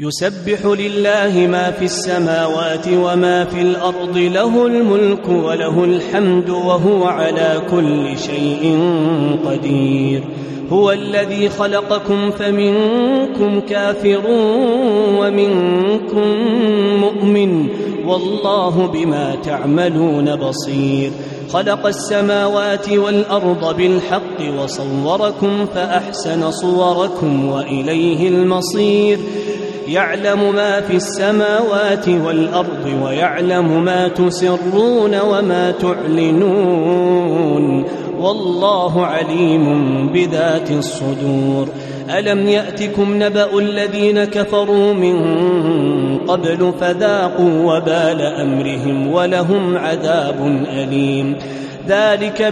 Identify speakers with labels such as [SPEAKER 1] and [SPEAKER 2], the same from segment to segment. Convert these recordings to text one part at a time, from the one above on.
[SPEAKER 1] يسبح لله ما في السماوات وما في الأرض، له الملك وله الحمد وهو على كل شيء قدير. هو الذي خلقكم فمنكم كافر ومنكم مؤمن، والله بما تعملون بصير. خلق السماوات والأرض بالحق وصوركم فأحسن صوركم وإليه المصير. يعلم ما في السماوات والأرض ويعلم ما تسرون وما تعلنون، والله عليم بذات الصدور. ألم يأتكم نبأ الذين كفروا من قبل فذاقوا وبال أمرهم ولهم عذاب أليم. ذلك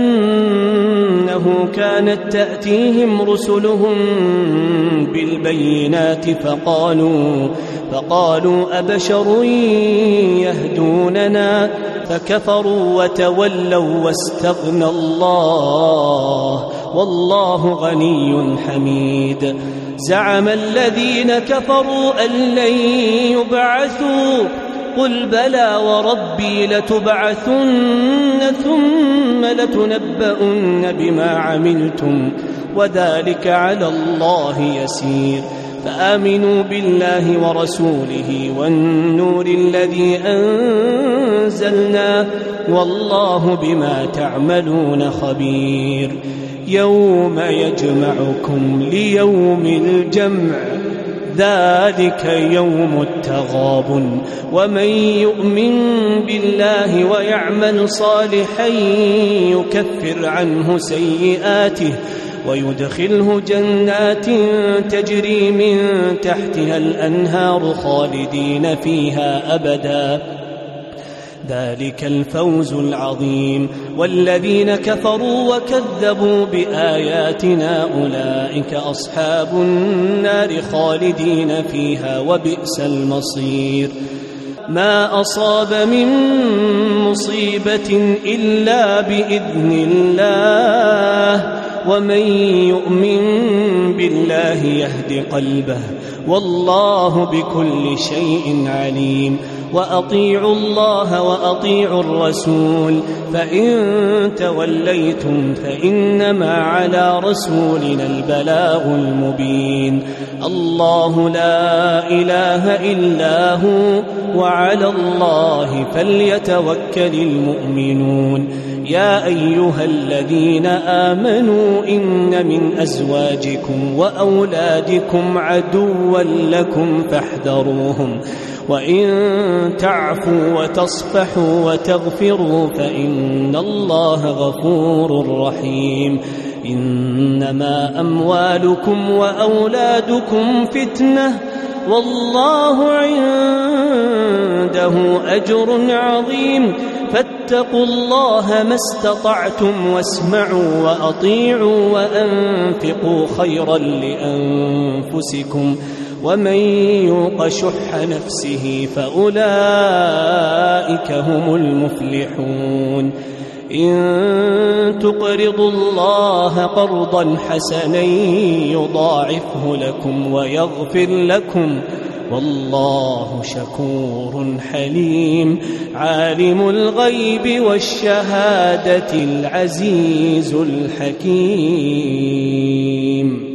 [SPEAKER 1] بأنه كانت تأتيهم رسلهم بالبينات فقالوا أبشر يهدوننا فكفروا وتولوا واستغنى الله والله غني حميد. زعم الذين كفروا أن لن يبعثوا، قل بلى وربي لتبعثن ثم لتنبؤن بما عملتم وذلك على الله يسير. فآمنوا بالله ورسوله والنور الذي أنزلنا، والله بما تعملون خبير. يوم يجمعكم ليوم الجمع، ذلك يوم التغابن. ومن يؤمن بالله ويعمل صالحا يكفر عنه سيئاته ويدخله جنات تجري من تحتها الأنهار خالدين فيها أبدا، ذلك الفوز العظيم. والذين كفروا وكذبوا بآياتنا أولئك أصحاب النار خالدين فيها وبئس المصير. ما أصاب من مصيبة إلا بإذن الله، ومن يؤمن بالله يهد قلبه، والله بكل شيء عليم. وأطيعوا الله وأطيعوا الرسول، فإن توليتم فإنما على رسولنا البلاغ المبين. الله لا إله إلا هو، وعلى الله فليتوكل المؤمنون. يا أيها الذين آمنوا إن من أزواجكم وأولادكم عدوا لكم فاحذروهم، وإن تعفوا وتصفحوا وتغفروا فإن الله غفور رحيم. إنما أموالكم وأولادكم فتنة، والله عنده أجر عظيم. فاتقوا الله ما استطعتم، واسمعوا وأطيعوا وأنفقوا خيرا لأنفسكم، ومن يوق شح نفسه فأولئك هم المفلحون. إن تقرضوا الله قرضا حسنا يضاعفه لكم ويغفر لكم، والله شكور حليم. عالم الغيب والشهادة العزيز الحكيم.